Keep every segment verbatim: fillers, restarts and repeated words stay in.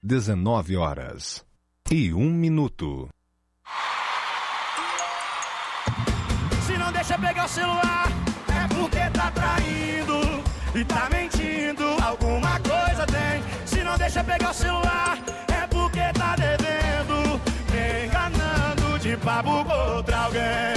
dezenove horas e um minuto. Se não deixa pegar o celular, é porque tá traindo e tá mentindo, alguma coisa tem. Se não deixa pegar o celular, é porque tá devendo, enganando de papo com outra alguém.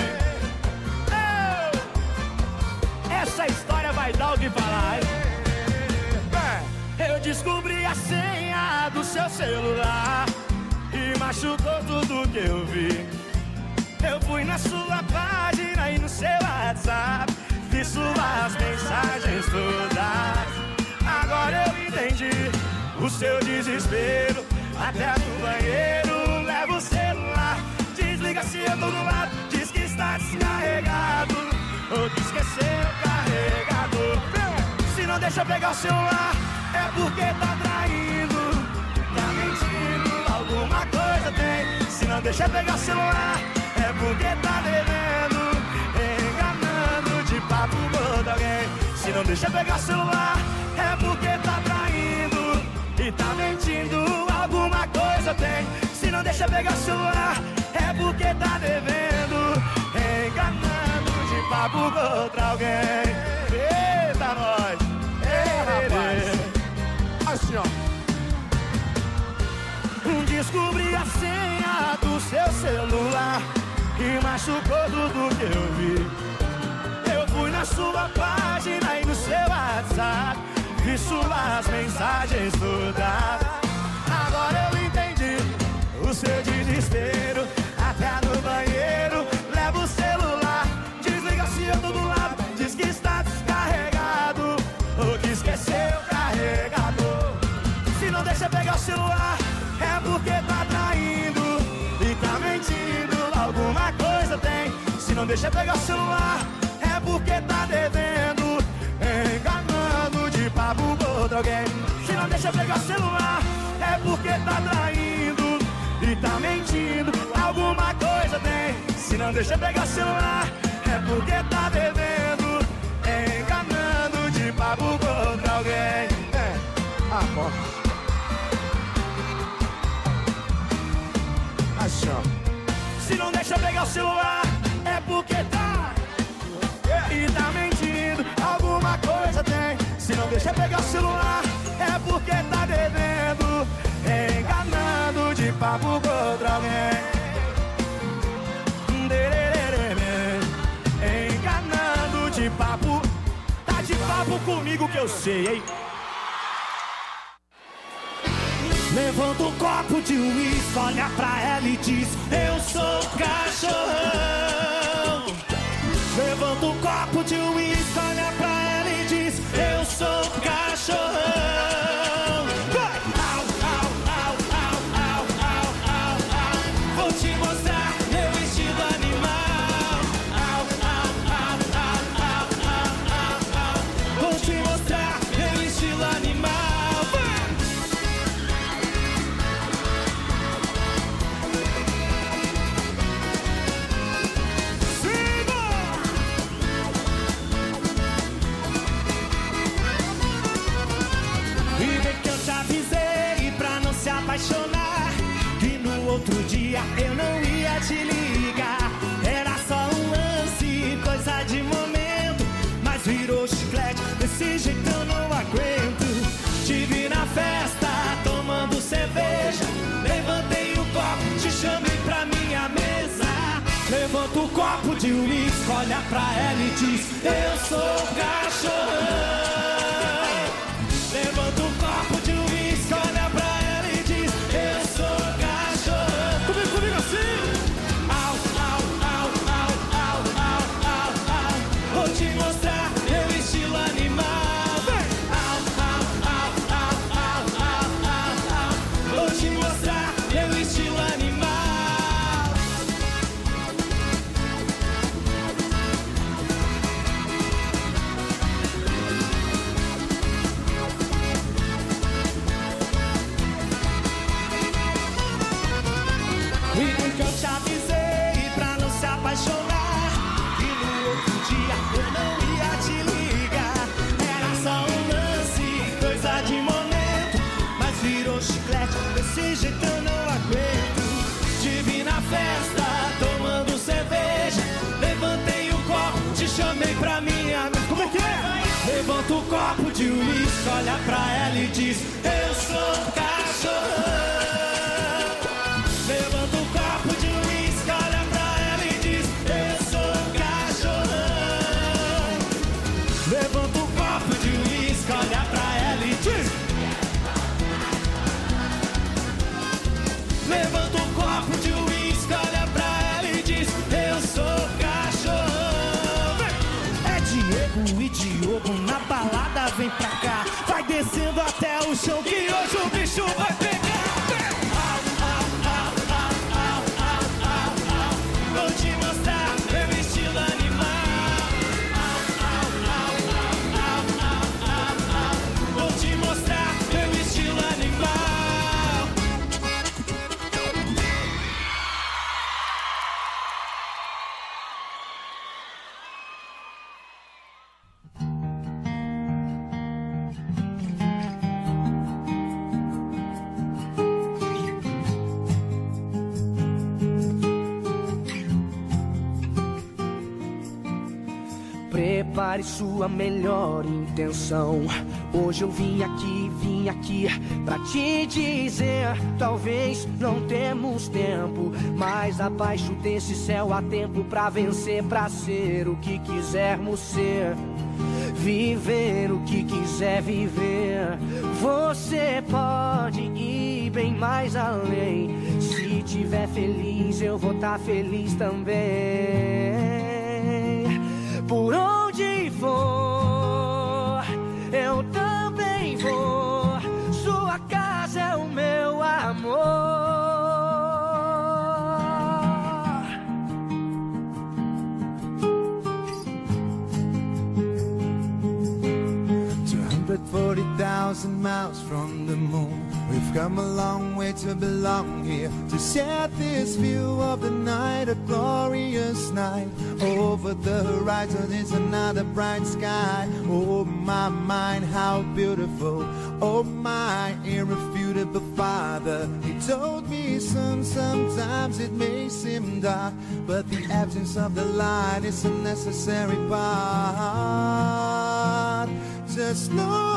Eu... Essa história vai dar o que falar. É, eu descobri a senha do seu celular e machucou tudo que eu vi. Eu fui na sua página e no seu WhatsApp, vi suas mensagens todas. Agora eu entendi o seu desespero. Até no banheiro leva o celular, desliga se eu tô do lado, diz que está descarregado ou que esqueceu o carregador. Se não deixa pegar o celular, é porque tá traindo, tá mentindo, alguma coisa tem. Se não deixa pegar o celular, é porque tá devendo, enganando de papo com alguém. Se não deixa pegar o celular, é porque tá traindo e tá mentindo, alguma coisa tem. Se não deixa pegar o celular, é porque tá devendo, enganando de papo com outra alguém. Eita nós, ei, rapaz, assim ó. Descobri a senha do seu celular e machucou tudo que eu vi. Eu fui na sua página e no seu WhatsApp, vi suas mensagens todas. Agora eu entendi o seu desespero. Até no banheiro leva o celular, desliga se eu tô do lado, diz que está descarregado ou que esqueceu o carregador. Se não deixa pegar o celular, é porque tá traindo e tá mentindo, alguma coisa tem. Se não deixa pegar o celular, é porque tá devendo, enganando de papo com outro alguém. Se não deixa pegar o celular, é porque tá traindo e tá mentindo, alguma coisa tem. Se não deixa pegar o celular, é porque tá devendo, enganando de papo com outro alguém. É, amor. Se não deixa pegar o celular, é porque tá e tá mentindo, alguma coisa tem. Se não deixa pegar o celular, é porque tá devendo, enganando de papo com outra alguém. Enganando de papo, tá de papo comigo que eu sei, hein? Levanta um copo de uísque, olha pra ela e diz: eu sou cachorrão. Levanta um copo de uísque, olha pra ela e diz: eu sou cachorrão. Vai! Au, au, au, au, au, au, au, au. Vou te mostrar meu estilo animal. Au, au, au, au, au, au, au, au. Vou te mostrar meu estilo animal. Apaixonar, que no outro dia eu não ia te ligar. Era só um lance, coisa de momento, mas virou chiclete, desse jeito eu não aguento. Te vi na festa, tomando cerveja, levantei o copo, te chamei pra minha mesa. Levanta o copo de uísque, olha pra ela e diz: eu sou cachorrão. Levanta o copo de uísque, olha pra ela e diz: eu sou cachorro. Comigo, comigo assim. Au, au, au, au, au, au, au, au. Vou te mostrar meu estilo animal. Vem. Au, au, au, au, au, au, au, au. Vou te mostrar meu estilo animal. uísque, olha pra ela e diz: eu sou cachorrão. Levanta o copo de uísque, olha pra ela e diz: eu sou cachorrão. Levanta o copo de uísque, olha pra ela e diz: levanta o copo de uísque, olha pra ela e diz: eu sou cachorrão. É Diego e Diogo na balada, vem pra cá. Vai descendo até o chão que hoje o bicho vai pegar. Vou te mostrar meu estilo animal. Vou te mostrar meu estilo animal. Prepare sua melhor intenção. Hoje eu vim aqui, vim aqui pra te dizer: talvez não temos tempo, mas abaixo desse céu há tempo pra vencer, pra ser o que quisermos ser, viver o que quiser viver. Você pode ir bem mais além. Se tiver feliz, eu vou tá feliz também. Por onde for, eu também vou. Sua casa é o meu amor. two hundred forty thousand miles from the moon, we've come a long way to belong here, to share this view of the night, a glorious night. Over the horizon is another bright sky. Oh my mind, how beautiful. Oh my irrefutable Father. He told me, son, sometimes it may seem dark, but the absence of the light is a necessary part. Just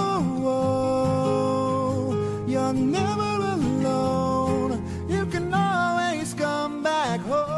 know you're never alone. You can always come back home.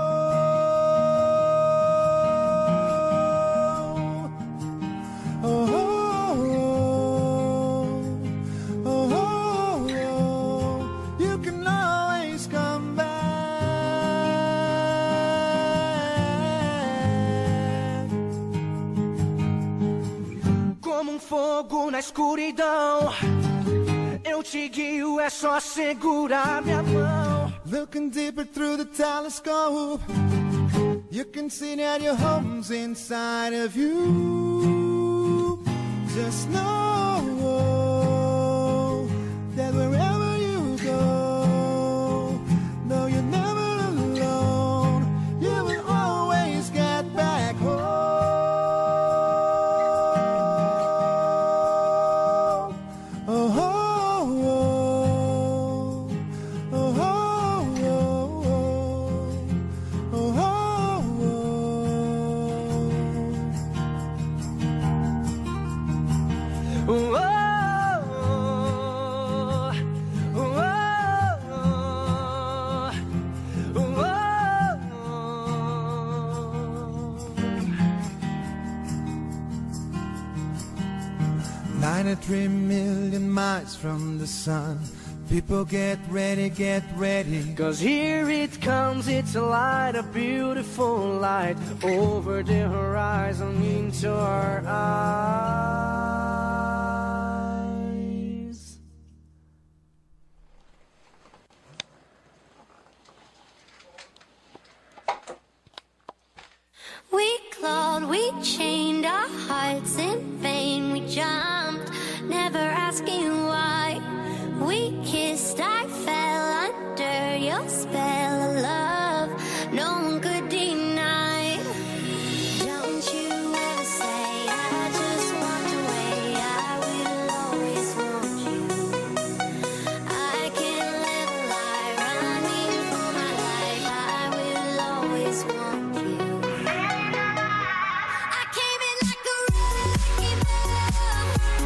Fogo na escuridão, eu te guio, é só segurar minha mão. Looking deeper through the telescope, you can see that your home's inside of you. Just know that wherever you go, no, you're never alone. You will always get back home. ninety-three million miles from the sun. People get ready, get ready. Cause here it comes, it's a light, a beautiful light. Over the horizon into our eyes. We clawed, we chained our hearts in vain. We jumped, never asking why. We kissed, I fell under your spell of love. No one could deny. Don't you ever say I just walked away. I will always want you. I can't live a lie running for my life. I will always want you. I came in like a wrecking ball.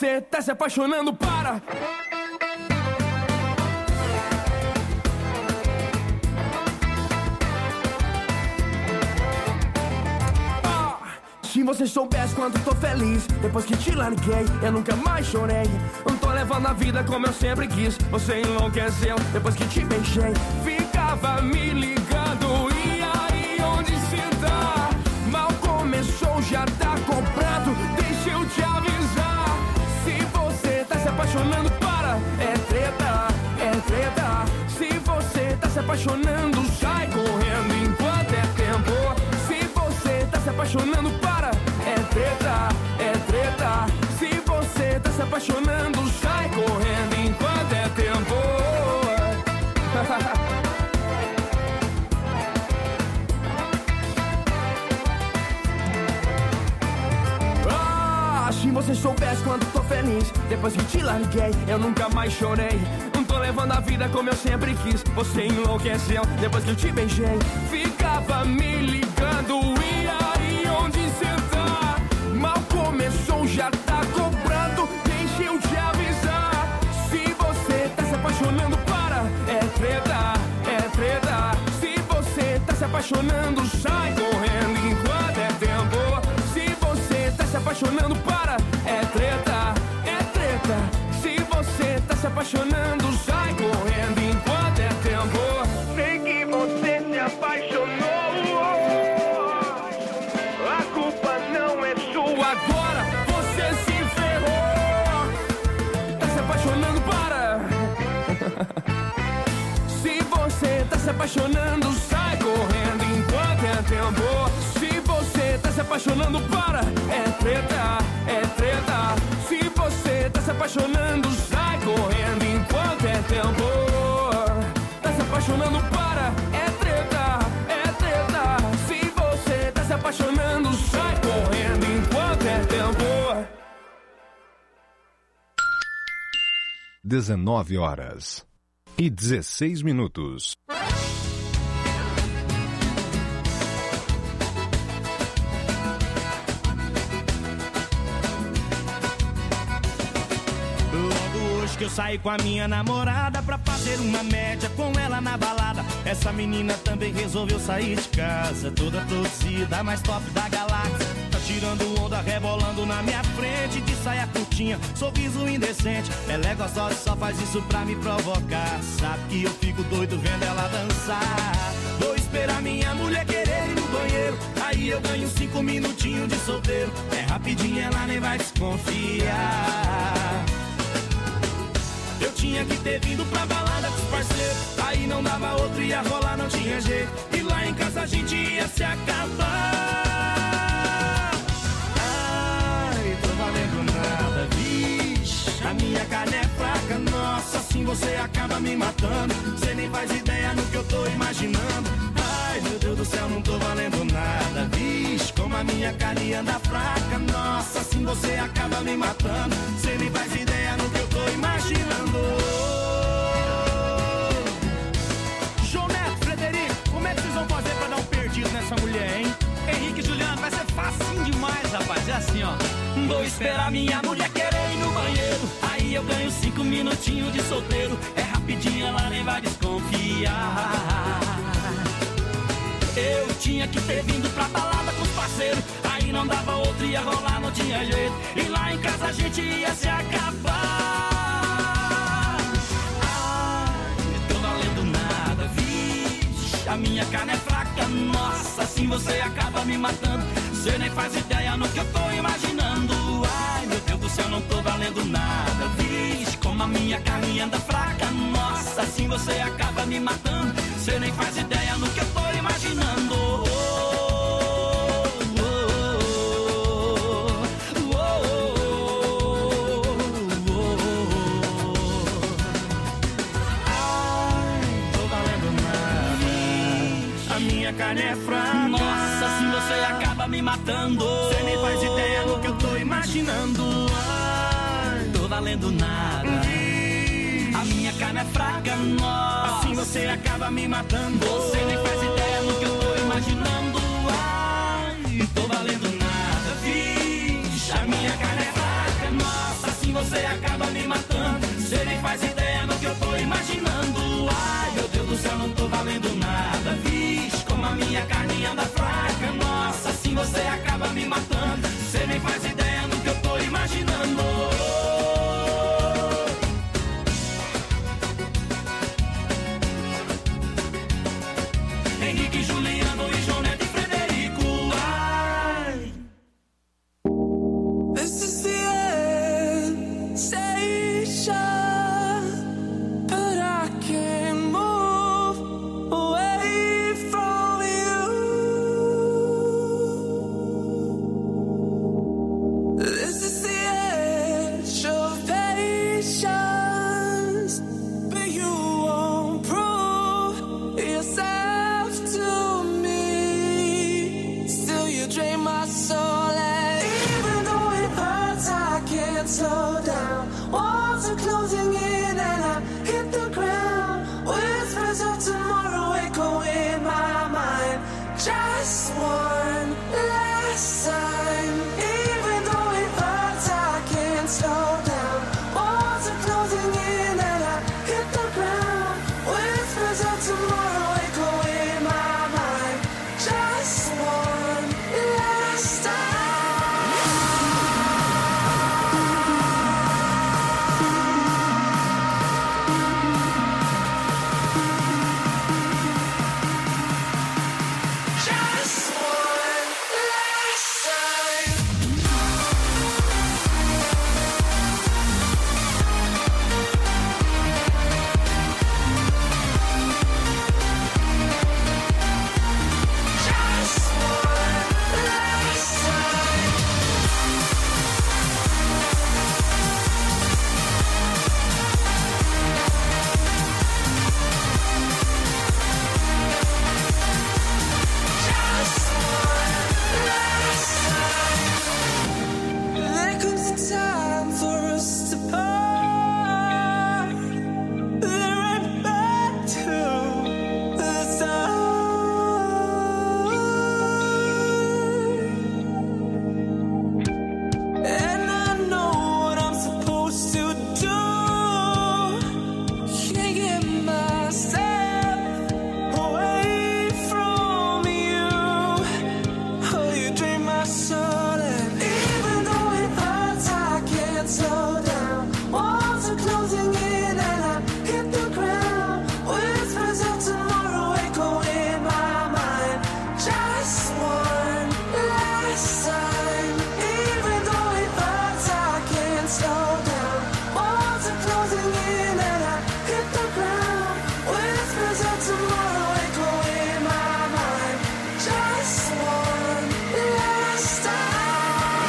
você tá se apaixonando, para. Se você soubesse quanto tô feliz, depois que te larguei, eu nunca mais chorei. Não tô levando a vida como eu sempre quis. Você enlouqueceu depois que te beijei. Ficava me ligando, e aí onde cê tá? Mal começou, já tá comprado, deixa eu te avisar. Se você tá se apaixonando, para. É treta, é treta. Se você tá se apaixonando, sai correndo enquanto é tempo. Se você tá se apaixonando, para. É treta, é treta. Se você tá se apaixonando, sai correndo enquanto é tempo. Ah, se você soubesse quanto tô feliz, depois que te larguei, eu nunca mais chorei. Não tô levando a vida como eu sempre quis. Você enlouqueceu depois que eu te beijei. Ficava me ligando, e aí onde cê tá? Mal começou, já tá cobrando, deixa eu te avisar. Se você tá se apaixonando, para. É treta, é treta. Se você tá se apaixonando, sai correndo enquanto é tempo. Se você tá se apaixonando, para. É treta, é treta. Se você tá se apaixonando, sai correndo enquanto é tempo. Sei que você se apaixonou. Agora você se ferrou. Tá se apaixonando, para. Se você tá se apaixonando, sai correndo enquanto é tempo. Se você tá se apaixonando, para. É treta, é treta. Se você tá se apaixonando, sai correndo enquanto é tempo. Tá se apaixonando, para. É treta, é treta. Se você tá se apaixonando, sai correndo enquanto é tempo. dezenove horas e dezesseis minutos. Que eu saí com a minha namorada pra fazer uma média com ela na balada. Essa menina também resolveu sair de casa, toda produzida, mais top da galáxia. Tá tirando onda, rebolando na minha frente, de saia curtinha, sorriso indecente. Ela é gostosa e só faz isso pra me provocar. Sabe que eu fico doido vendo ela dançar. Vou esperar minha mulher querer ir no banheiro, aí eu ganho cinco minutinhos de solteiro. É rapidinho, ela nem vai desconfiar. Eu tinha que ter vindo pra balada com os parceiros, aí não dava outro, ia rolar, não tinha jeito. E lá em casa a gente ia se acabar. Ai, tô valendo nada, vixe. A minha carne é fraca, nossa, assim você acaba me matando. Cê nem faz ideia no que eu tô imaginando. Ai, meu Deus do céu, não tô valendo nada, vixe. Como a minha carne anda fraca, nossa, assim você acaba me matando. Cê nem faz ideia no que eu tô imaginando. João Neto, Frederico, como é que vocês vão fazer pra dar um perdido nessa mulher, hein? Henrique e Juliano, vai ser facinho demais, rapaz. É assim, ó. Vou esperar minha mulher querer ir no banheiro, aí eu ganho cinco minutinhos de solteiro. É rapidinho, ela nem vai desconfiar. Eu tinha que ter vindo pra balada com os parceiros, aí não dava outro, ia rolar, não tinha jeito. E lá em casa a gente ia se acabar. Ai, tô valendo nada, vixe. A minha carne é fraca, nossa, assim você acaba me matando. Cê nem faz ideia no que eu tô imaginando. Ai, meu Deus do céu, não tô valendo nada, vixe. Como a minha carne anda fraca, nossa, assim você acaba me matando. Cê nem faz ideia no que eu tô imaginando. Oh, oh, oh, oh, oh, oh. Ai, tô valendo nada. A minha carne é fraca, nossa, assim você acaba me matando. Cê nem faz ideia no que eu tô imaginando. Ai, tô valendo nada. A minha carne é fraca, nossa, assim você acaba me matando. Você nem faz ideia no que eu tô imaginando. Ai, tô valendo nada, vixe. A minha carne é fraca, nossa, assim você você acaba me matando. Cê nem faz ideia do que eu tô imaginando. Ai, meu Deus do céu, não tô valendo nada. Vixe, como a minha carne anda fraca. Nossa, assim você acaba me matando. Cê nem faz ideia do que eu tô imaginando. Henrique, Juliano e João Neto e Frederico. Ai. This is the end station, but I can't move away from you. This is the edge of patience, but you won't prove yourself to me. Still you drain my soul, and even though it hurts, I can't slow down. Walls are closing in and I hit the ground. Whispers of tomorrow echo in my mind. Just one last time. Even though it hurts, I can't slow down. Walls are closing in and I hit the ground. Whispers of tomorrow echo in my mind. Just one last time. Just one last time. Just one last time. Just one last time. There comes a time for us to part. Then right back to the start. And I know what I'm supposed to do. Can't get myself away from you. Oh, you drain my soul, and even though it hurts, I can't slow down. Walls are closing in and I hit the ground. Whispers of tomorrow echo in my mind. Just one last time. Even though it hurts, I can't slow down. Walls are closing in and I hit the ground. Whispers of tomorrow echo in my mind. Just one last time.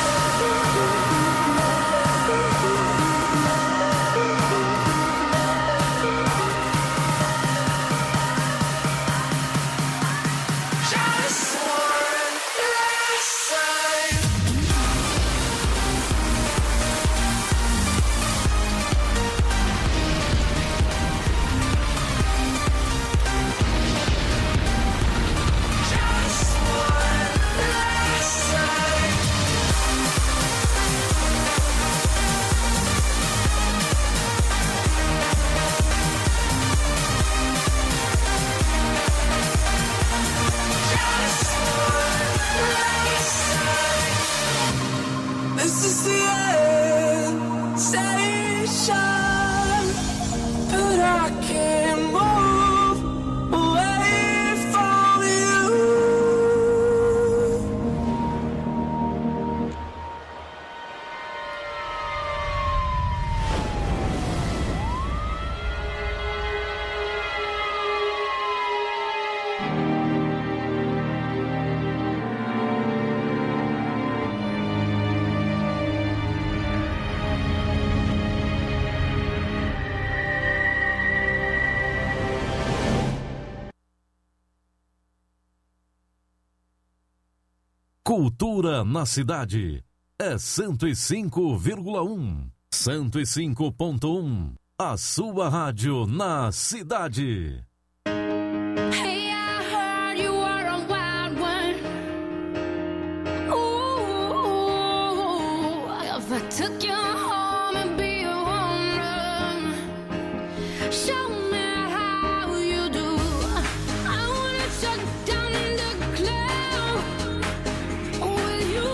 Just one last time. Just one last time. Just one last time. This is the end station, but I can't move away from you. Cultura na cidade é cento e cinco vírgula um. cento e cinco ponto um. A sua rádio na cidade. Hey, I heard you were a wild one. Ooh, if I took you home Show me how you do. I wanna shut down the club with you.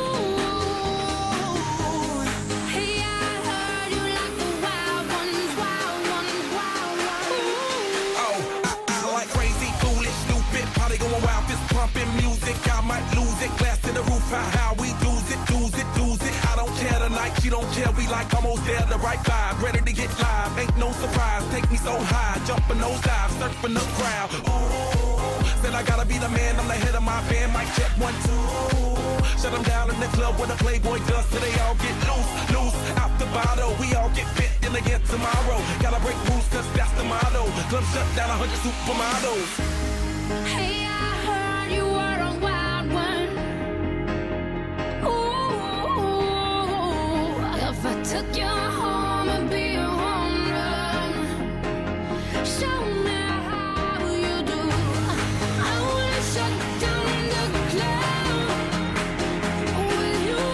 Hey, I heard you like the wild ones, wild ones, wild ones. Oh, I, I like crazy, foolish, stupid, party going wild, fist pumping music. I might lose it, glass to the roof, how, how we lose it, lose it, lose it. I don't care tonight, she don't care, we like almost there, the right vibe, ready to get live, ain't no surprise, take me so high, jumping those dives, surfing the crowd. Ooh, said I gotta be the man, I'm the head of my band, mic check one, two. Shut them down in the club where the Playboy does, so they all get loose, loose, out the bottle. We all get fit in again tomorrow. Gotta break rules, cause that's the motto. Club shut down, a hundred supermodels. Hey, I heard you were a wild one. Ooh, if I took you home and be a home run, show me how you do. I wanna shut down the club with you.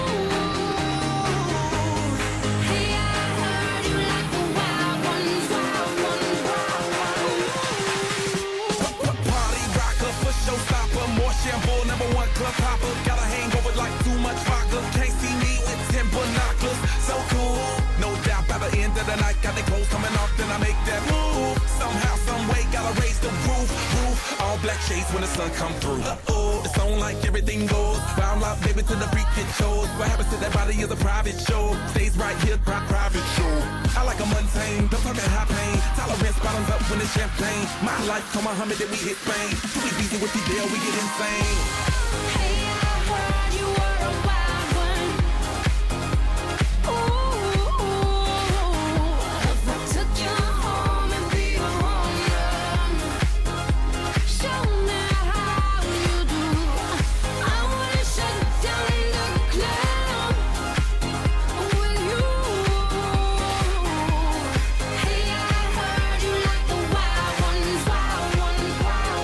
Hey, I heard you like the wild ones, wild ones, wild ones. Party rocker for showstopper, more shampoo, number one club hopper. Got a hangover like too much vodka. Can't see me with ten binoculars. So cool, no doubt by the end of the night, got the clothes coming off, then I make that move. Somehow, some way, gotta raise the roof, roof. All black shades when the sun come through. Uh-oh, it's on like everything goes. Round up, baby, to the freak it shows. What happens to that body is a private show. Stays right here, pri- private show. I like a mundane, don't talk that high pain. Tolerance bottoms up when it's champagne. My life, come Muhammad, then we hit Spain. Too easy with the deal, we get insane. Hey, I heard you were a wild one. Ooh, if I took you home and be a home run, show me how you do. I wanna shut down the club with you. Hey, I heard you like the wild ones, wild ones, wild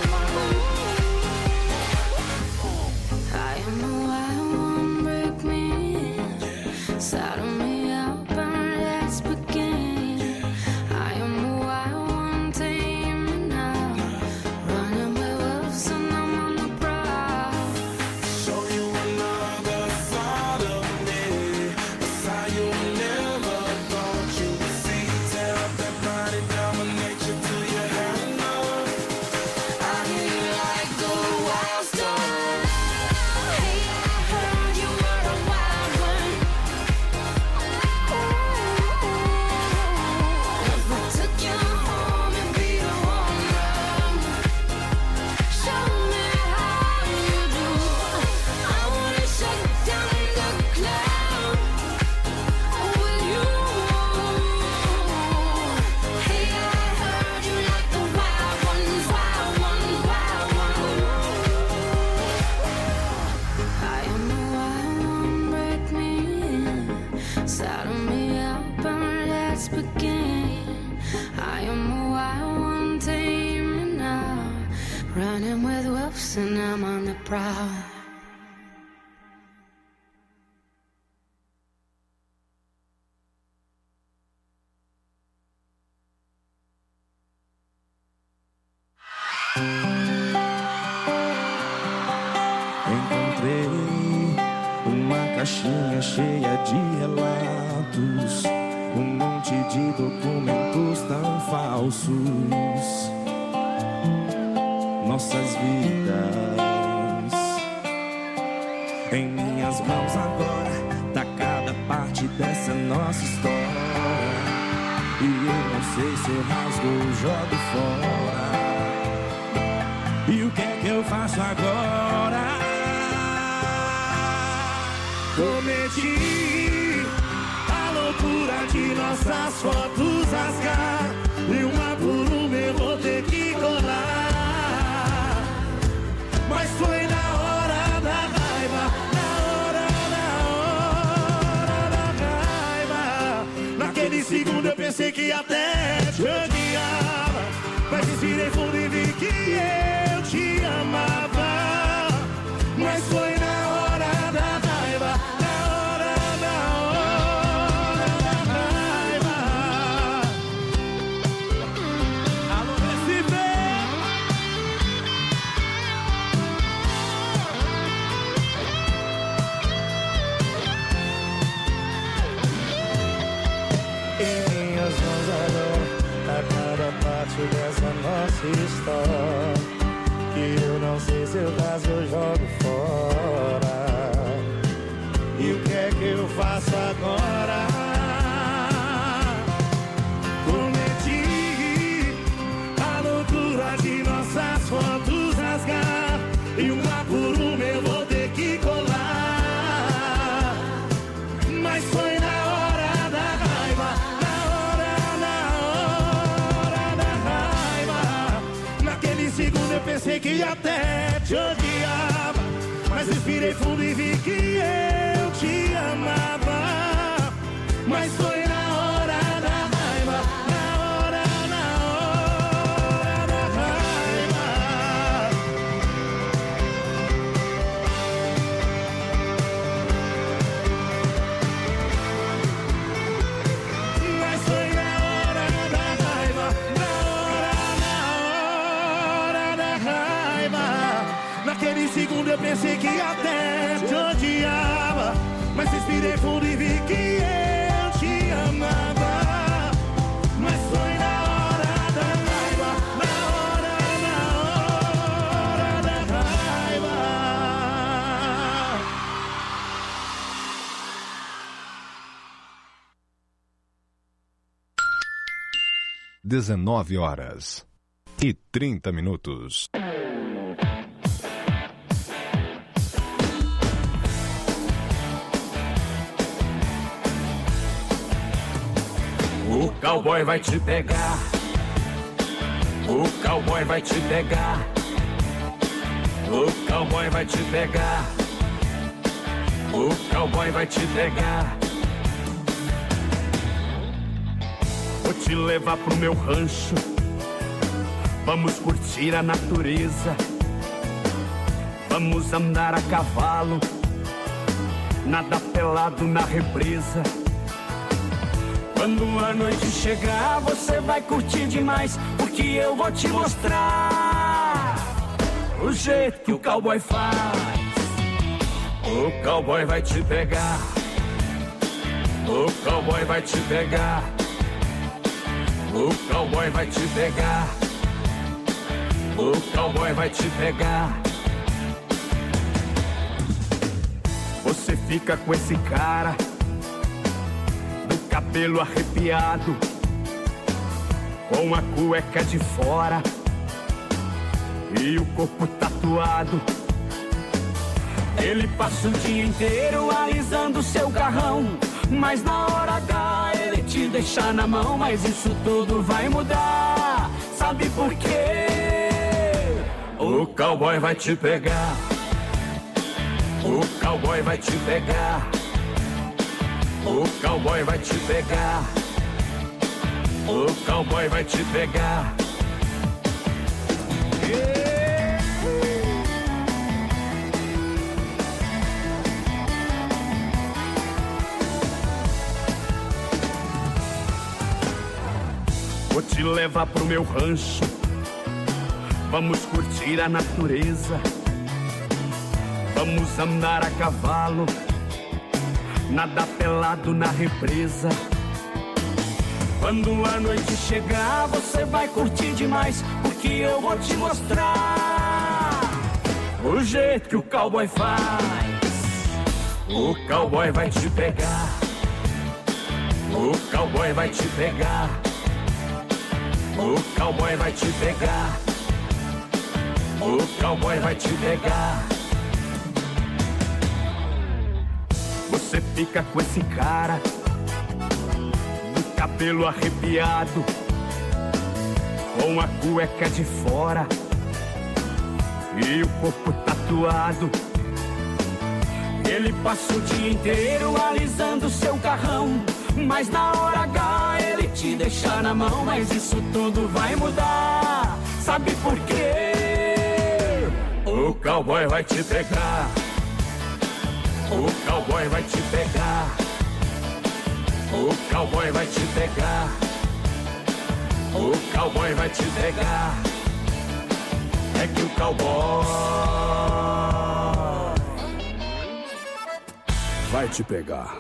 ones. I am the wild one, break me, saddle me up and let's begin. I am the wild one, tame me now, running with wolves and I'm on the prowl. Show you another side of me, a side you never thought you would see. Tear up that body, dominate you till you have enough. I hear you like the wild star. Hey, I heard you were a wild one. Ooh, if I took you home and be a home run, show me how you do. I wanna shut down the club with you. Hey, I heard you like the wild ones, wild ones, wild ones. I am the wild one, break me in, saddle me up and let's begin. I am the wild one, tame me now, running with wolves and I'm on the prowl. Encontrei uma caixinha cheia de relatos, um monte de documentos tão falsos. Nossas vidas em minhas mãos agora, tá cada parte dessa nossa história. E eu não sei se eu rasgo ou jogo fora. E o que é que eu faço agora? Cometi a loucura de nossas fotos rasgar, e uma por uma eu vou ter que colar. Mas foi na hora da raiva, na hora, na hora da raiva. Naquele segundo eu pensei que até te odiava, mas respirei fundo e vi que eu te amava. Mas foi na hora da raiva, na hora, na hora da raiva. seu caso eu jogo fora. E o que é que eu faço agora? Prometi a loucura de nossas fotos rasgar, e uma por uma eu vou ter que colar. Mas foi na hora da raiva, na hora, na hora da raiva. Naquele segundo eu pensei que até te odiava, mas respirei fundo e vi que eu te amava. Mas foi na hora da raiva, na hora, na hora da raiva. Mas foi na hora da raiva, na hora, na hora da raiva. Naquele segundo eu pensei que até te odiava, mas respirei fundo e vi que eu te amava. Mas foi na hora da raiva, na hora, na hora da raiva. dezenove horas e trinta minutos. O cowboy vai te pegar, o cowboy vai te pegar, o cowboy vai te pegar, o cowboy vai te pegar. Vou te levar pro meu rancho, vamos curtir a natureza, vamos andar a cavalo, nada pelado na represa. Quando a noite chegar, você vai curtir demais, porque eu vou te mostrar o jeito que o cowboy faz. O cowboy vai te pegar, o cowboy vai te pegar, o cowboy vai te pegar, o cowboy vai te pegar. Você fica com esse cara, cabelo arrepiado, com a cueca de fora e o corpo tatuado. Ele passa o dia inteiro alisando seu carrão, mas na hora H ele te deixa na mão. Mas isso tudo vai mudar, sabe por quê? O cowboy vai te pegar, o cowboy vai te pegar, o cowboy vai te pegar, o cowboy vai te pegar. Yeah. Vou te levar pro meu rancho, vamos curtir a natureza, vamos andar a cavalo, nada pelado na represa. Quando a noite chegar, você vai curtir demais, porque eu vou te mostrar o jeito que o cowboy faz. O cowboy vai te pegar, o cowboy vai te pegar, o cowboy vai te pegar, o cowboy vai te pegar. Você fica com esse cara, do cabelo arrepiado, com a cueca de fora e o corpo tatuado. Ele passa o dia inteiro alisando seu carrão, mas na hora H ele te deixa na mão. Mas isso tudo vai mudar, sabe por quê? O cowboy vai te pegar, o cowboy vai te pegar, o cowboy vai te pegar, o cowboy vai te pegar. É que o cowboy vai te pegar.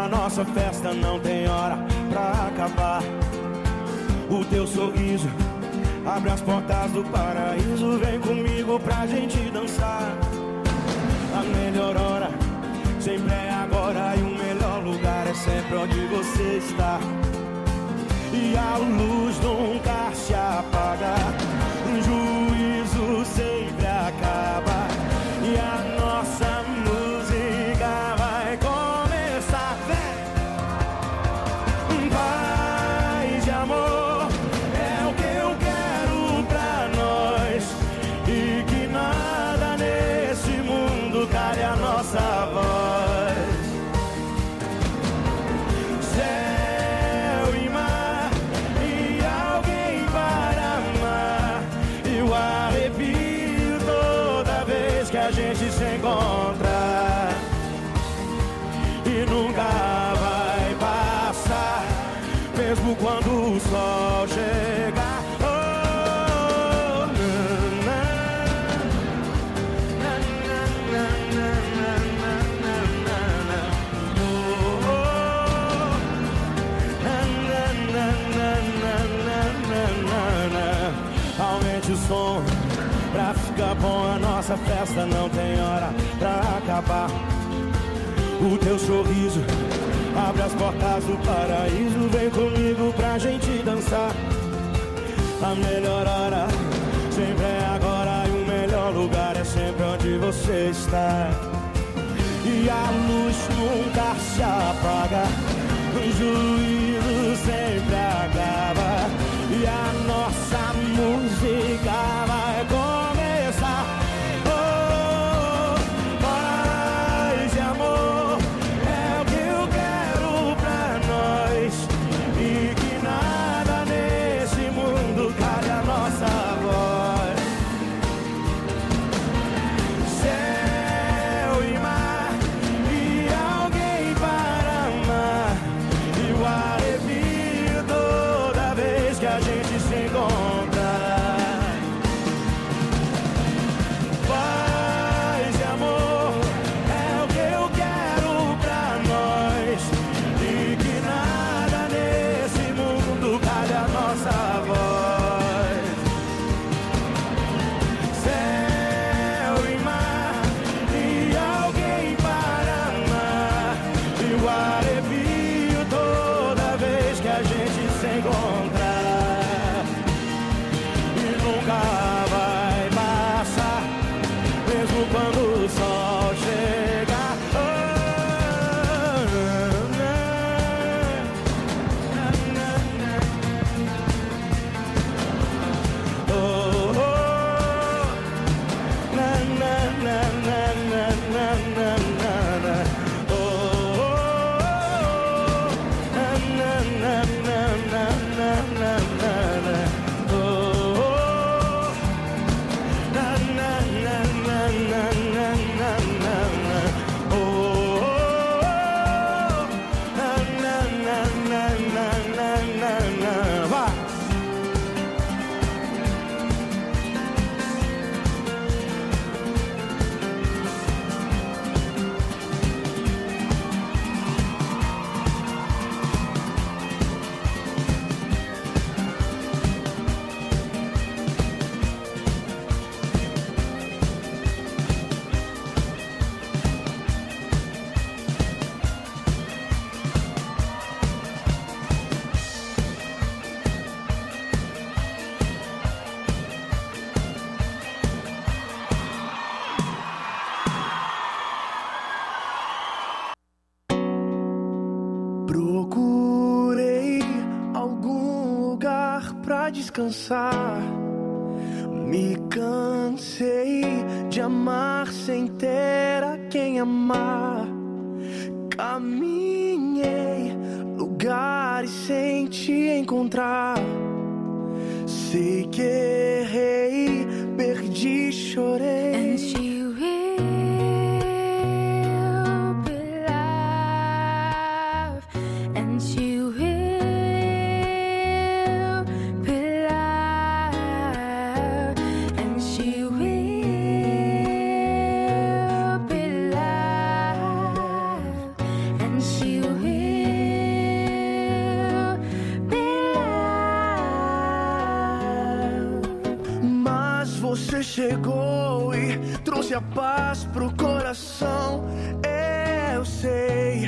a nossa festa não tem hora pra acabar. O teu sorriso abre as portas do paraíso. Vem comigo pra gente dançar. A melhor hora sempre é agora, e o melhor lugar é sempre onde você está. E a luz nunca se apaga, o juízo sempre acaba, e a nossa música vai começar. Vem! Paz e amor é o que eu quero pra nós, e que nada nesse mundo cale a nossa voz. Céu e mar e alguém para amar, e o arrepio toda vez que a gente se encontra, e nunca vai passar, mesmo quando o sol chegar. Oh, na, na, na, na, na, na, na, na. Oh, oh, na, na, na, na, na, na, na. Aumente o som pra ficar bom, a nossa festa não tem hora pra acabar. O teu sorriso abre as portas do paraíso. Vem comigo pra gente dançar. A melhor hora sempre é agora, e o melhor lugar é sempre onde você está. E a luz nunca se apaga, o juízo sempre acaba, e a nossa música vai começar. Oh, paz e amor é o que eu quero pra nós, e que nada nesse mundo cale a nossa voz. Céu e mar e alguém para amar, e o arrepio toda vez que a gente se encontra. Paz e amor é o que eu quero pra nós, e que nada nesse mundo cale a nossa voz. Céu e mar e alguém para amar, e o arrepio toda vez que a gente se encontrar, e nunca vai passar, mesmo quando o sol chegar. Oh, na, na, na, na. Oh, oh, na, na, na, na, na, na, na, na. Oh, oh, na, na, na, na, na, na, na, na. Oh, oh, na, na, na, na, na, na, na, na. Oh, oh, na, na, na, na, na, na, na. Vai! Procurei algum lugar pra descansar. Me cansei de amar sem ter a quem amar. Caminhei lugares sem te encontrar. Sei que errei, perdi, chorei. And she will be loved, and she will be loved, and she will be loved, and she will. chegou e trouxe a paz pro coração. Eu sei.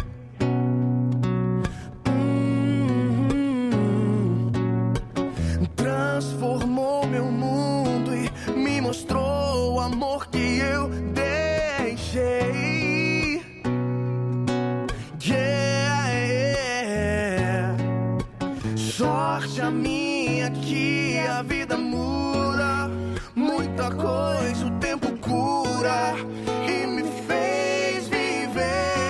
Hum, transformou meu mundo e me mostrou o amor que eu deixei. Yeah, yeah. Sorte a minha que a vida muda, muita coisa o tempo cura e me fez viver.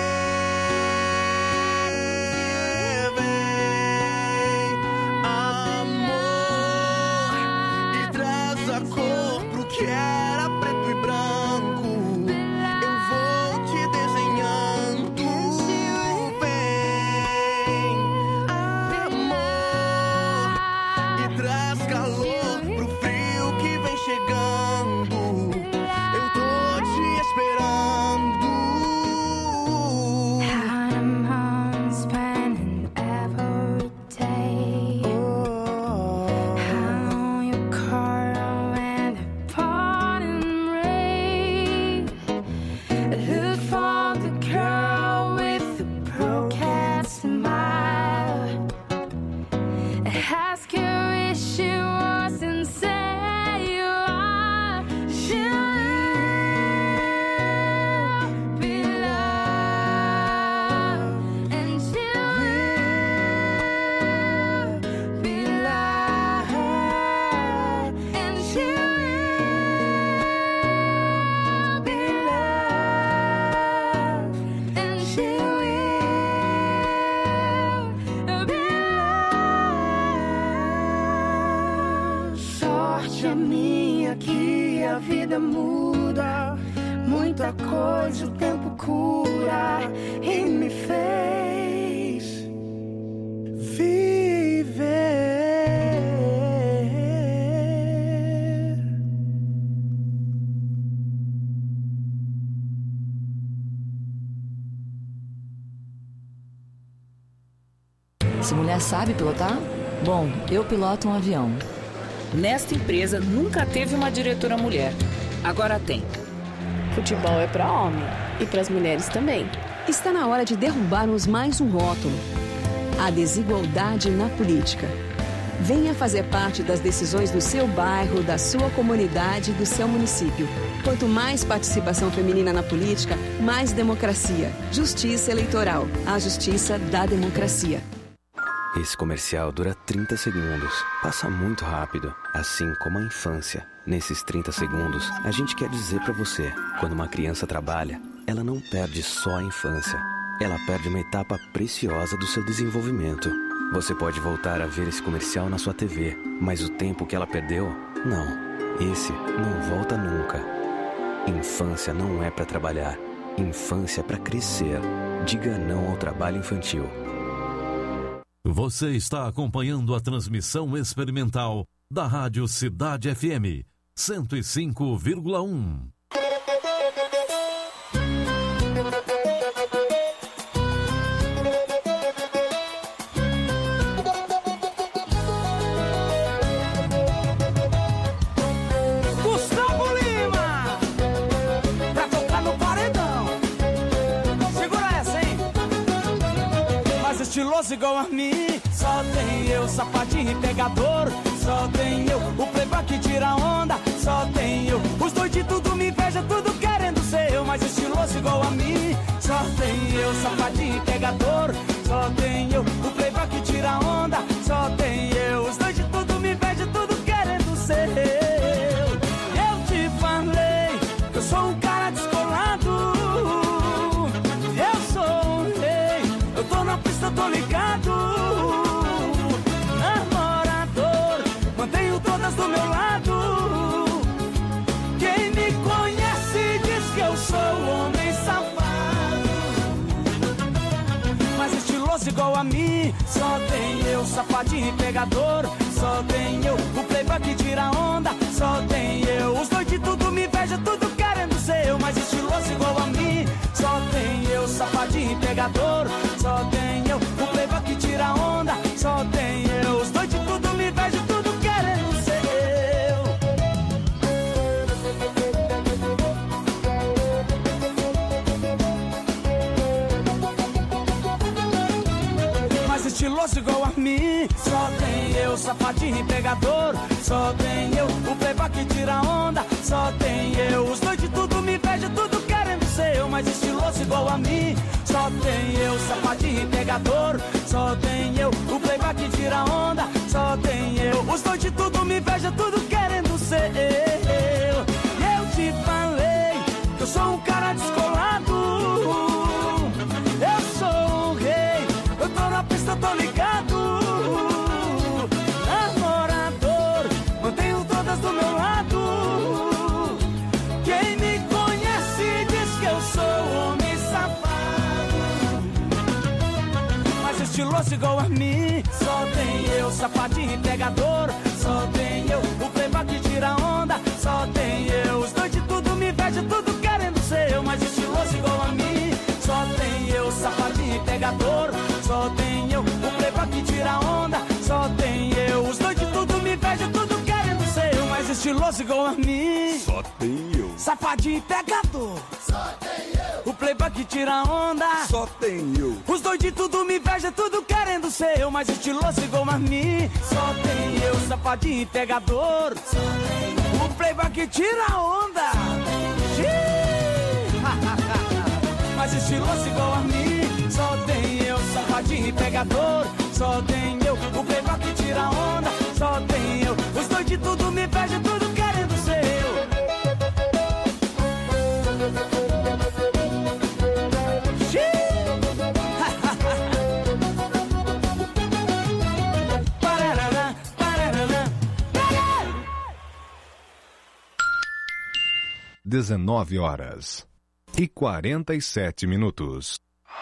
Vem, amor, e traz a cor pro que era preto e branco. Eu vou te desenhando. Vem, amor, e traz calor pro frio que vem chegando. Eu tô te esperando. I'm home spending every day. How you call when the pouring rain. Look for the girl with the broken smile. Ask her if she was and say you are. She'll be loved, and she'll be loved, and she'll be loved, and she'll be loved. Sorte a minha que a vida muda, muita coisa o tempo cura e me fez viver. Se mulher sabe pilotar? Bom, eu piloto um avião. Nesta empresa nunca teve uma diretora mulher. Agora tem. Futebol é para homem e para as mulheres também. Está na hora de derrubarmos mais um rótulo: a desigualdade na política. Venha fazer parte das decisões do seu bairro, da sua comunidade e do seu município. Quanto mais participação feminina na política, mais democracia. Justiça Eleitoral. A justiça da democracia. Esse comercial dura trinta segundos. Passa muito rápido, assim como a infância. Nesses trinta segundos, a gente quer dizer pra você: quando uma criança trabalha, ela não perde só a infância. Ela perde uma etapa preciosa do seu desenvolvimento. Você pode voltar a ver esse comercial na sua T V, mas o tempo que ela perdeu, não. Esse não volta nunca. Infância não é pra trabalhar. Infância é pra crescer. Diga não ao trabalho infantil. Você está acompanhando a transmissão experimental da Rádio Cidade F M cento e cinco vírgula um. Gustavo Lima, pra tocar no paredão. Segura essa, hein? Mas estiloso igual a mim, só tem eu, sapatinho e pegador. Só tem eu, o playboy que tira onda. Só tem eu, os doidos tudo me inveja, tudo querendo ser eu. Mas estiloso igual a mim, só tem eu, sapatinho e pegador. Só tem eu, o playboy que tira onda. Só tem eu, os doidos tudo me inveja, tudo querendo ser eu. Eu te falei, eu sou um cara descolado. Eu sou um rei, eu tô na pista, tô ligado. Mantenho todas do meu lado. Quem me conhece diz que eu sou homem safado. Mas estiloso igual a mim, só tem eu, sapatinho e pegador. Só tem eu, o playboy que tira onda. Só tem eu, os doidos tudo me inveja, tudo querendo ser eu. Mas estiloso igual a mim, só tem eu, sapatinho e pegador. Só tem eu, o playboy que tira onda. Só tem eu, os doidos tudo me inveja, tudo querendo ser eu. eu, safadinho e pegador. Só tem eu, o playboy que tira onda. Só tem eu, os dois de tudo me inveja, tudo querendo ser eu, mas estiloso igual a mim. Só tem eu, safadinho e pegador. Só tem eu, o playboy que tira onda. Só tem eu, os dois de tudo me inveja, tudo querendo ser eu. E eu te falei que eu sou um cara descolado. Eu sou o rei, eu tô na pista, eu tô ligado. Namorador, mantenho todas do meu lado. Quem me conhece diz que eu sou homem safado, mas estiloso igual a mim. Só tem eu, safadinho e pegador. Só tem eu, o playboy que tira onda. Só tem eu, os dois de tudo me inveja, tudo querendo ser eu, mas estiloso igual a mim. Só tem eu, safadinho e pegador. Só tem eu, o playboy que tira onda. Só tem eu, os dois de tudo me inveja, tudo querendo ser eu, mas estiloso igual a mim. Só tem eu, safadinho e pegador. Só tem eu, o playboy que tira onda. Só tem eu, os dois de tudo me inveja, tudo querendo ser eu, mas estiloso igual a mim. Só tem eu, safadinho e pegador. Só tem eu, o playboy que tira onda. Mas estiloso igual a mim. Só tem eu, safadinho e pegador. Só tem eu, o playboy que tira onda. Só tem eu, os dois de tudo me inveja, tudo querendo ser eu. dezenove horas e quarenta e sete minutos.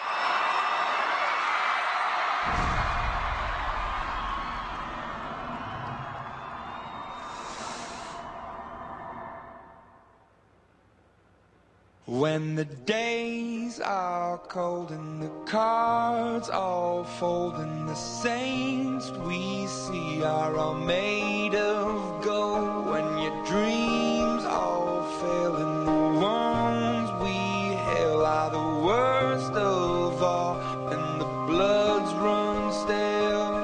When the days are cold and the cards all fold and the saints we see are all made of gold, when your dreams all fail and the ones we hail are the worst of all and the bloods run stale,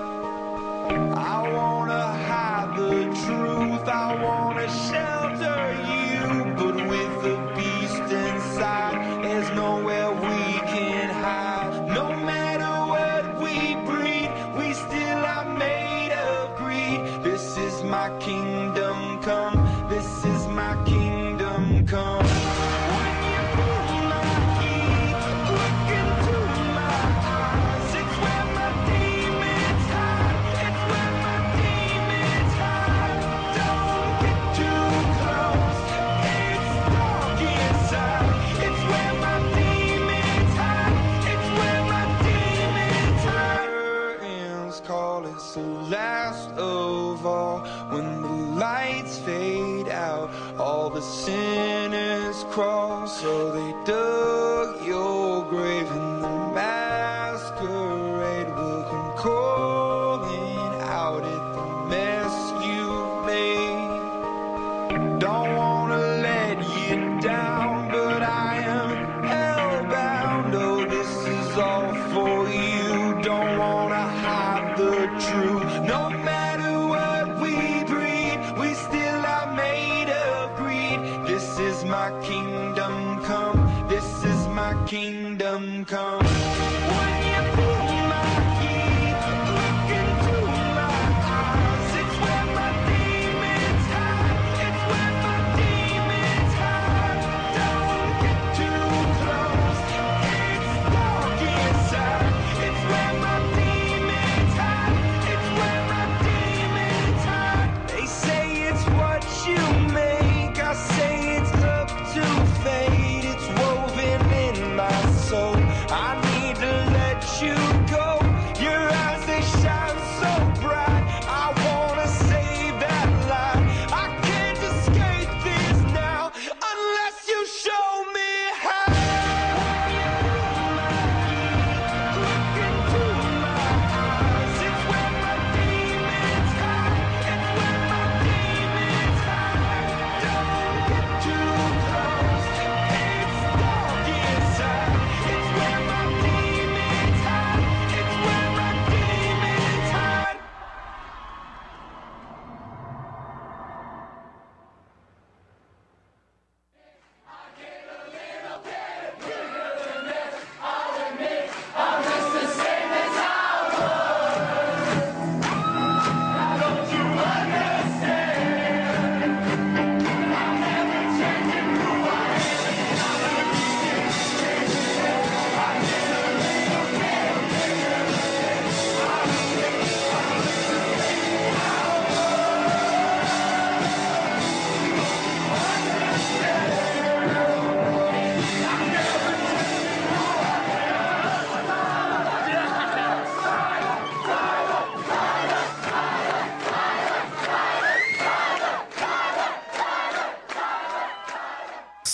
I wanna hide the truth, I wanna shelter you, but with the beast inside, there's nowhere we can hide. No matter what we breed, we still are made of greed. This is my kingdom come, this is my kingdom come. When you pull my key, look into my eyes, it's where my demons hide, it's where my demons hide. Don't get too close, it's dark inside, it's where my demons hide, it's where my demons hide. Curtains call, it's the last of all. When the lights fade out, all the sinners crawl. So they dug your grave and the masquerade will come calling out at the mess you've made. Don't wanna let you down, but I am hellbound. Oh, this is all for you. Don't wanna hide the truth. No matter what we breed, we still are made of greed. This is my kingdom come, this is my kingdom come. When you pull my key, look into my eyes, it's where my demons hide, it's where my demons hide. Don't get too close, it's dark inside, it's where my demons hide, it's where my demons hide. They say it's what you make, I say it's up to fate, it's woven in my soul. I need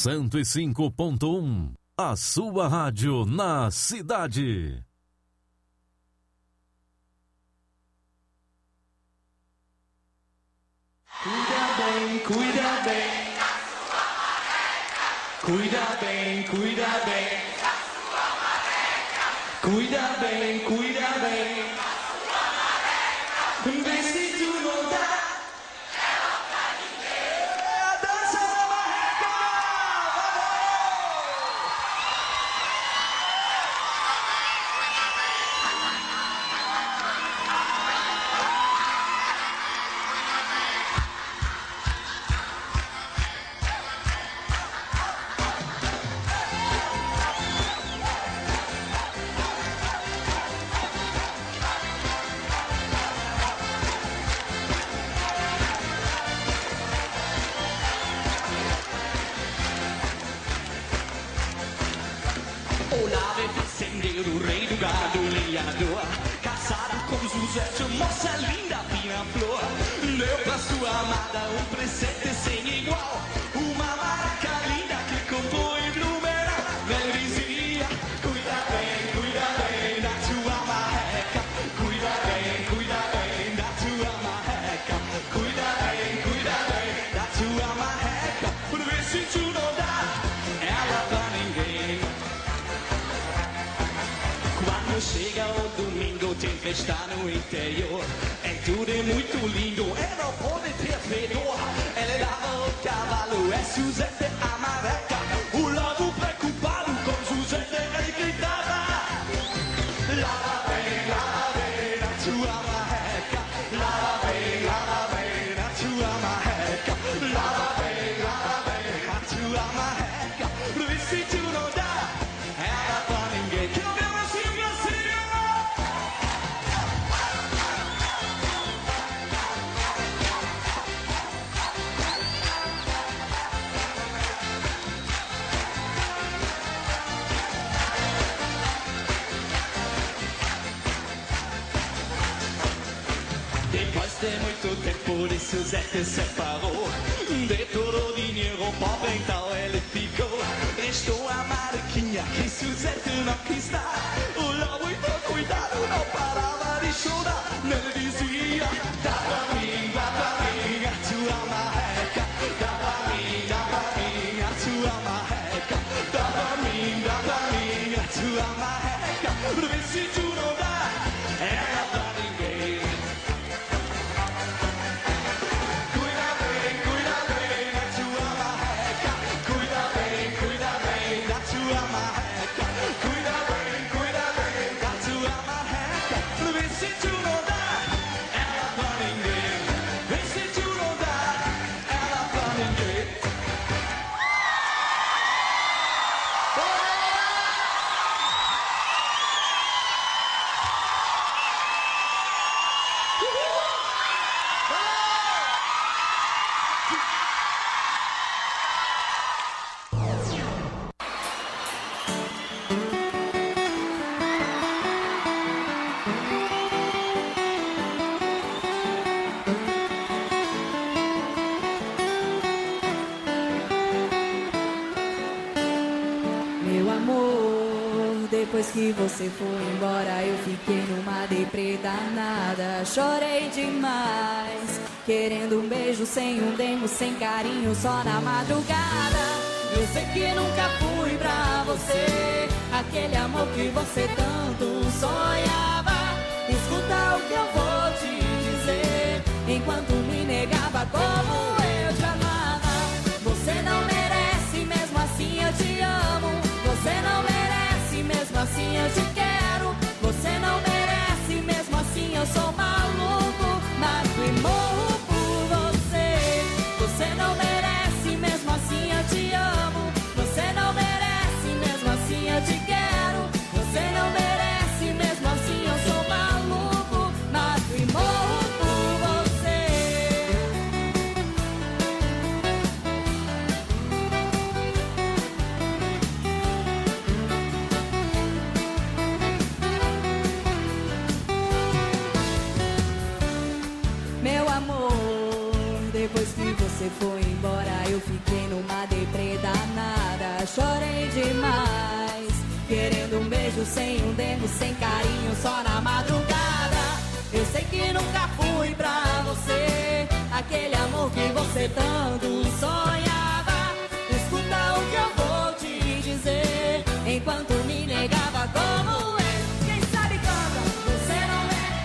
cento e cinco ponto um. A sua rádio na cidade. Cuida bem, cuida bem. Cuida bem, cuida bem. Cuida bem, cuida bem. Vê se tu não dá. O rei do gado, lenhador, casado com José, moça linda, fina flor. Deu pra sua amada um presente sem igual, uma maraca linda que comprou em Blumenau. Ele dizia: cuida bem, cuida bem da tua marreca. Cuida bem, cuida bem da tua marreca. Cuida bem, cuida bem da tua marreca. Por ver se tu não dá ela pra ninguém. Quando chega o domingo tem festa no interior. É tudo é muito lindo, é não pode ter fedor. Ele lava o cavalo, é Suzete a marreca. O lobo preocupado com Suzete ele gritava: lava bem, lava bem na tua marreca. Lava bem, lava bem na tua marreca. Lava bem, lava bem na tua marreca. Por isso se tu não dá ela pra ninguém. Que eu mesmo assim, assim. Depois de muito tempo de Suzete separou. De todo o dinheiro pobre então ele ficou. Restou a marquinha que Suzete não quis dar. O lobo então cuidado não parava de chorar. Ele dizia: dá pra mim, dá pra mim a tua marreca. Dá pra mim, dá pra mim a tua marreca. Dá pra mim, dá pra mim a tua marreca. Por ver se tu não dá ela pra ninguém. Cuida bem, cuida bem da tua marreca. Cuida bem, cuida bem da tua marreca. Cuida bem, cuida bem da tua marreca. Vê se tu não dá ela pra ninguém. Vê se tu não dá ela pra ninguém. Meu amor, depois que você foi embora eu fiquei numa deprê danada. Chorei demais, querendo um beijo sem um demo, sem carinho, só na madrugada. Eu sei que nunca fui pra você aquele amor que você tanto sonhava. Escuta o que eu vou te dizer, enquanto me negava como eu te amava. Você não merece, mesmo assim eu te amo. Você não merece, mesmo assim eu te quero. Você não merece, mesmo assim eu sou maluco. Mato e morro por você. Você não merece, mesmo assim eu te amo. Você não merece, mesmo assim eu te quero. Você não merece, mesmo assim eu sou maluco. Mato e morro por você. beijo, sem um dedo, sem carinho, só na madrugada. Eu sei que nunca fui pra você aquele amor que você tanto sonhava. Escuta o que eu vou te dizer, enquanto me negava como é. Quem sabe canta, você não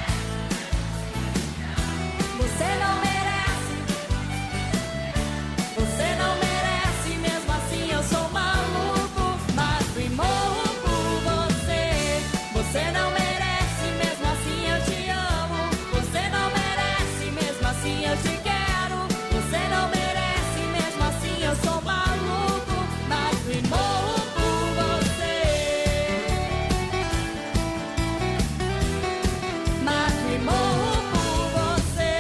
merece. Você não merece. Você não merece, mesmo assim eu sou maluco, mato e morro por você. Você não merece, mesmo assim eu te amo. Você não merece, mesmo assim eu te quero. Você não merece, mesmo assim eu sou maluco, mato e morro por você. Mato e morro por você.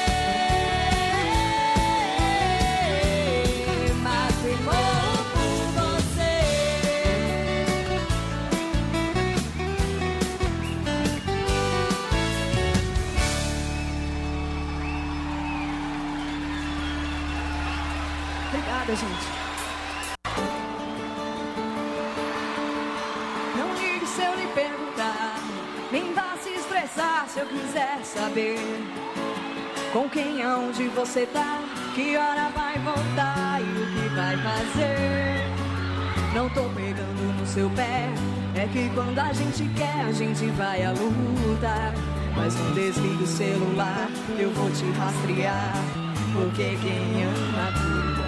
Mato e morro por você. Obrigada, gente. Não ligue se eu lhe perguntar, nem vá se estressar se eu quiser saber com quem, aonde você tá, que hora vai voltar e o que vai fazer. Não tô pegando no seu pé, é que quando a gente quer a gente vai à luta. Mas não desligue o celular, eu vou te rastrear, porque quem ama cuida.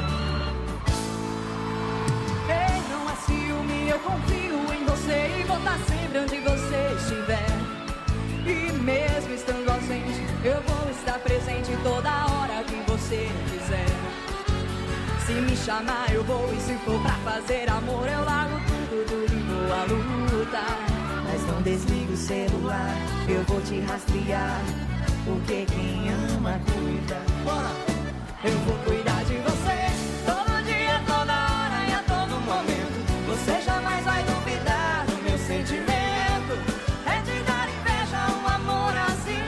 Ei, não é ciúme, eu confio em você e vou estar sempre onde você estiver. E mesmo estando ausente, eu vou estar presente toda hora que você quiser. Se me chamar eu vou, e se for pra fazer amor eu largo tudo, tudo e vou à luta. Mas não desligue o celular, eu vou te rastrear, porque quem ama cuida. Eu vou cuidar de você todo dia, toda hora e a todo momento. Você jamais vai duvidar do meu sentimento. É de dar inveja um amor assim.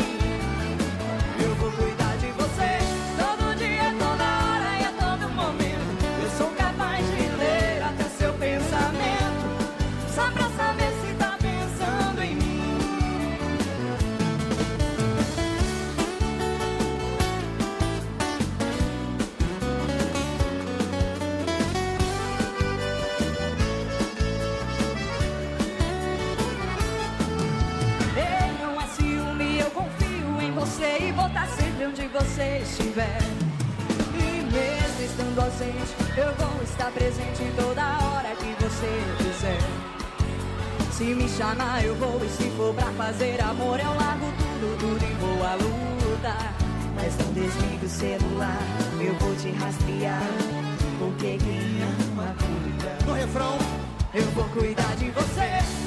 Eu vou cuidar de você todo dia, toda hora e a todo momento. Eu sou capaz de ler até seu pensamento, só pra saber se tá pensando em mim. Ei, não é ciúme, eu confio em você e vou estar sempre onde você estiver. E mesmo estando ausente, eu vou estar presente toda hora que você quiser. Se me chamar eu vou, e se for pra fazer amor eu largo tudo, tudo e vou à luta. Mas não desligue o celular, eu vou te rastrear, porque quem ama cuida. No refrão, eu vou cuidar de você